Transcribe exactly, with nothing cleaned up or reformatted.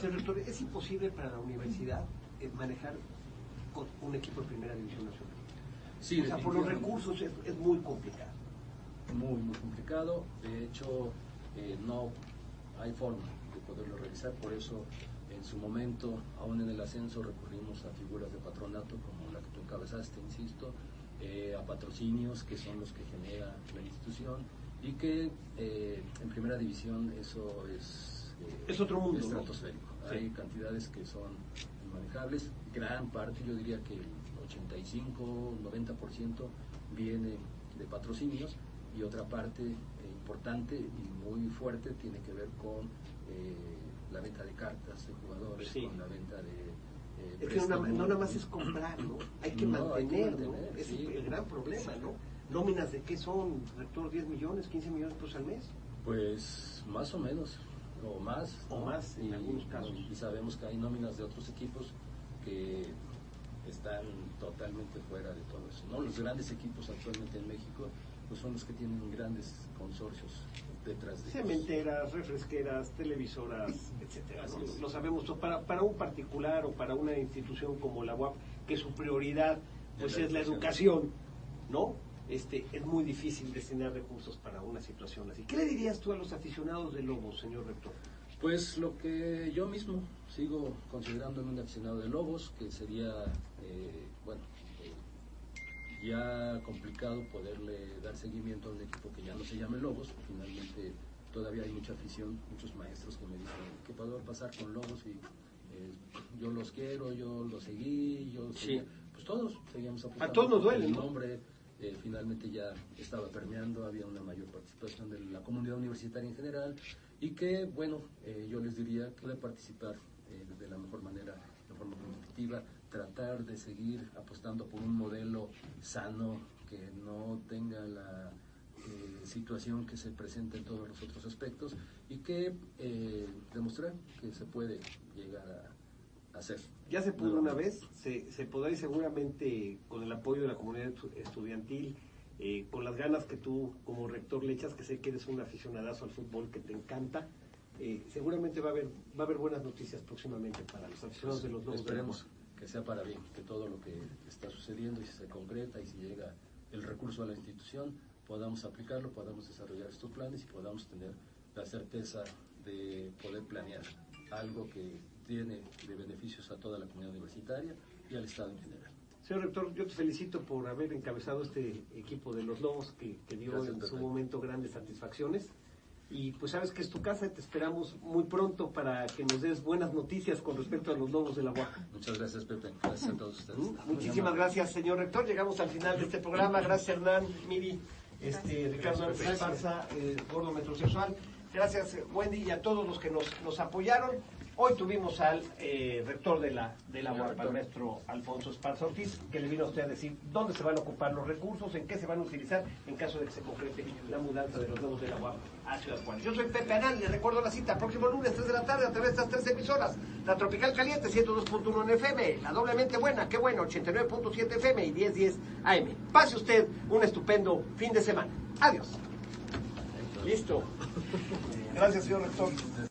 Señor rector, ¿es imposible para la universidad eh, manejar con un equipo de primera división nacional? Sí, o sea, por los recursos es, es muy complicado. Muy, muy complicado. De hecho, eh, no hay forma de poderlo realizar. Por eso, en su momento, aún en el ascenso, recurrimos a figuras de patronato como la que tú encabezaste, insisto, eh, a patrocinios que son los que genera la institución y que eh, en primera división eso es... Eh, es otro mundo, estratosférico. ¿No? Hay sí. cantidades que son inmanejables. Gran parte, yo diría que el ochenta y cinco, noventa por ciento viene de patrocinios y otra parte eh, importante y muy fuerte tiene que ver con eh, la venta de cartas de jugadores, sí. con la venta de... Eh, es que no, no nada más es comprar, ¿no? Hay que no, mantener, hay que mantener, ¿no? Es sí. el, el gran problema, ¿no? ¿Nóminas de qué son, rector? ¿diez millones, quince millones pesos al mes? Pues más o menos, o más. O ¿no? más en y, algunos casos. Y sabemos que hay nóminas de otros equipos que están totalmente fuera de todo eso, ¿no? Los grandes equipos actualmente en México pues son los que tienen grandes consorcios detrás de cementeras, ellos. refresqueras, televisoras, etcétera. ¿no? Lo sabemos, para, para un particular o para una institución como la U A P, que su prioridad pues la es la educación, ¿no? Este, es muy difícil destinar recursos para una situación así. ¿Qué le dirías tú a los aficionados de Lobos, señor rector? Pues lo que yo mismo sigo considerándome un aficionado de Lobos, que sería, eh, bueno, eh, ya complicado poderle dar seguimiento a un equipo que ya no se llame Lobos. Finalmente todavía hay mucha afición, muchos maestros que me dicen, ¿qué puedo pasar con Lobos? Y eh, yo los quiero, yo los seguí, yo sí. seguí. Pues todos seguíamos apostando. A todos nos duele, el ¿no? nombre, eh, finalmente ya estaba permeando, había una mayor participación de la comunidad universitaria en general. Y que, bueno, eh, yo les diría que puede participar eh, de la mejor manera, de forma competitiva, tratar de seguir apostando por un modelo sano, que no tenga la eh, situación que se presenta en todos los otros aspectos y que eh, demostrar que se puede llegar a, a hacer. Ya se pudo una vez, se, se podrá y seguramente con el apoyo de la comunidad estudiantil, Eh, con las ganas que tú como rector le echas, que sé que eres un aficionadazo al fútbol, que te encanta, eh, seguramente va a haber va a haber buenas noticias próximamente para los aficionados pues, de los Lobos. Esperemos que sea para bien, que todo lo que está sucediendo y si se concreta y si llega el recurso a la institución, podamos aplicarlo, podamos desarrollar estos planes y podamos tener la certeza de poder planear algo que tiene de beneficios a toda la comunidad universitaria y al Estado en general. Señor rector, yo te felicito por haber encabezado este equipo de los Lobos que, que dio Gracias, en perfecto. su momento grandes satisfacciones. Y pues sabes que es tu casa y te esperamos muy pronto para que nos des buenas noticias con respecto a los Lobos de la U A P. Muchas gracias, Pepe. Gracias a todos ustedes. ¿Mm? Muchísimas gracias, señor rector. Llegamos al final de este programa. Gracias, Hernán, Miri, este, Ricardo Álvarez Esparza, eh, Gordo Metrosexual. Gracias, Wendy, y a todos los que nos, nos apoyaron. Hoy tuvimos al eh, rector de la, de la U A P, al maestro Alfonso Esparza Ortiz, que le vino a usted a decir dónde se van a ocupar los recursos, en qué se van a utilizar en caso de que se concrete la mudanza de los Lobos de la U A P a Ciudad Juárez. Yo soy Pepe Anal, les recuerdo la cita, próximo lunes, tres de la tarde, a través de estas tres emisoras. La Tropical Caliente, ciento dos punto uno en F M, la Doblemente Buena, qué bueno, ochenta y nueve punto siete F M y diez diez A M. Pase usted un estupendo fin de semana. Adiós. Listo. Gracias, señor rector.